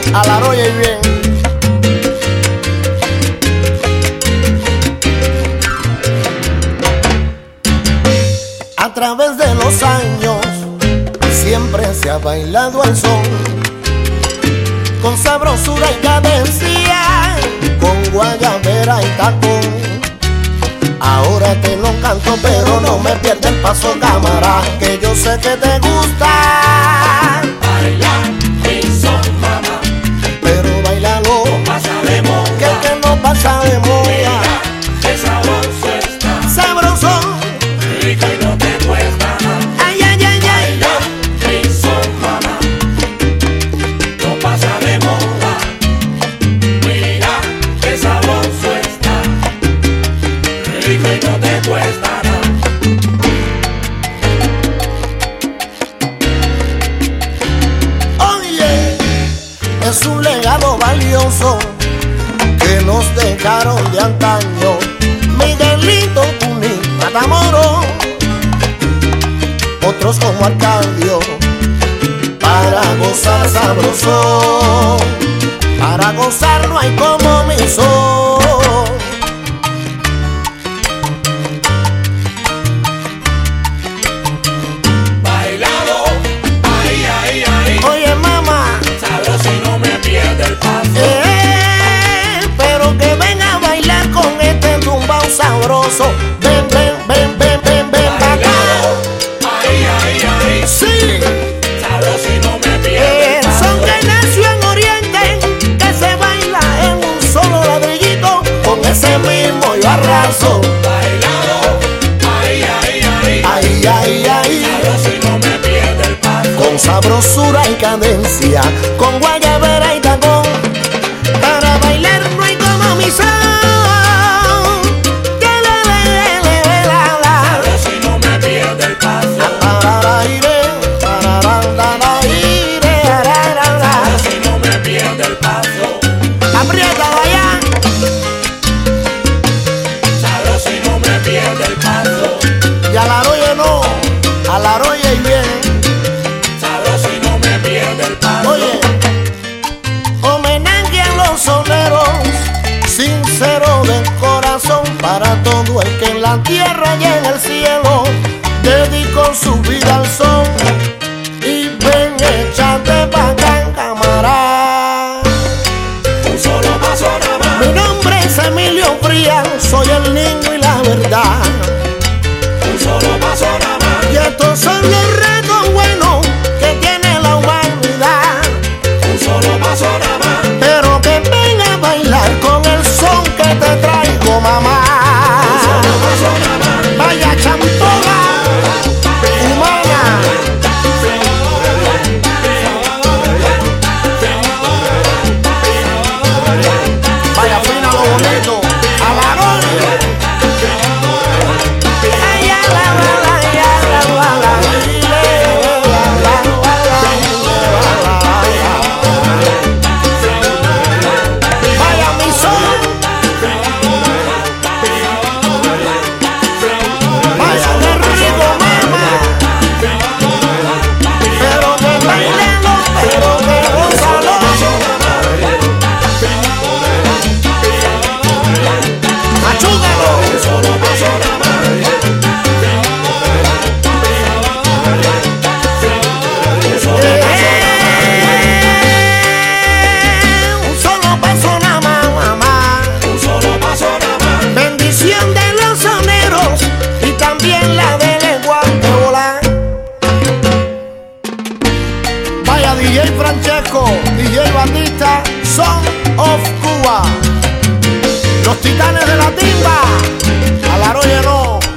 a la roya y bien. A través de los años siempre se ha bailado al son, con sabrosura y cadencia, con guayabera y tacón. Ahora te lo canto, pero no me pierdas el paso, cámara, que yo sé que te gusta. Baila mi son, mamá, Pero bailalo, no pasa de moda. que no pasa de moda. Mira, qué sabroso está, Sabroso, rico y no te cuesta nada. ay, ay, ay, ay. Baila mi son, mamá, no pasa de moda. Mira, qué sabroso está, rico y no te cuesta nada. Oye, es un legado valioso que nos dejaron de antaño Miguelito, Cuní, Matamoros, otros como Arcadio, para gozar sabroso, para gozar no hay como mi son. Bailado, ay, ay, ay, Oye mamá, sabroso y no me pierde el paso. pero que venga a bailar con este tumbao sabroso. Ven, ven, ven, ven, ven, ven pa' acá. Ay, ay, ay, Sí, sabroso y no me pierde el el son paso. que nació en Oriente, que se baila en un solo ladrillito, con ese mismo yo arraso. Bailado, ay, ay, ay, Ay, ay, ay, sabroso y no me pierde el paso. con sabrosura y cadencia, con guayabera y tacón, para bailar no hay como mi son. Sabroso y no me pierde el paso. Sabroso y no me pierde el paso. Aprieta allá, Sabroso y no me pierde el paso. y a la roya no, a la roya y bien. Sabroso y no me pierde el paso. Oye, homenaje a los soneros, sincero del corazón, para todo el que en la tierra y en el cielo dedicó su vida al son. Y ven, échate pa' acá en cámara. Un solo paso nada más. Mi nombre es Emilio Frías, soy el niño y la verdad. Un solo paso nada más. Y estos son los retos buenos que tiene la humanidad. Un solo paso nada más. Pero que venga a bailar con el son que te traigo, mamá. Un solo paso nada más. Vaya champoga, humana. Vaya fina lo bonito, a la roya. Ay, a la bala, ay, a la bala, vaya mi son. Vaya de rico, mamá. Pero que bailalo, pero que gózalo. Achúgalo. Un solo paso nada más. Un solo Un solo paso nada más, mamá. Un solo paso nada más. Bendición de los soneros y también la de Lenguaje Volar. Vaya DJ Francesco, DJ Batista, Son of Cuba. Los titanes de la timba, a la roya no.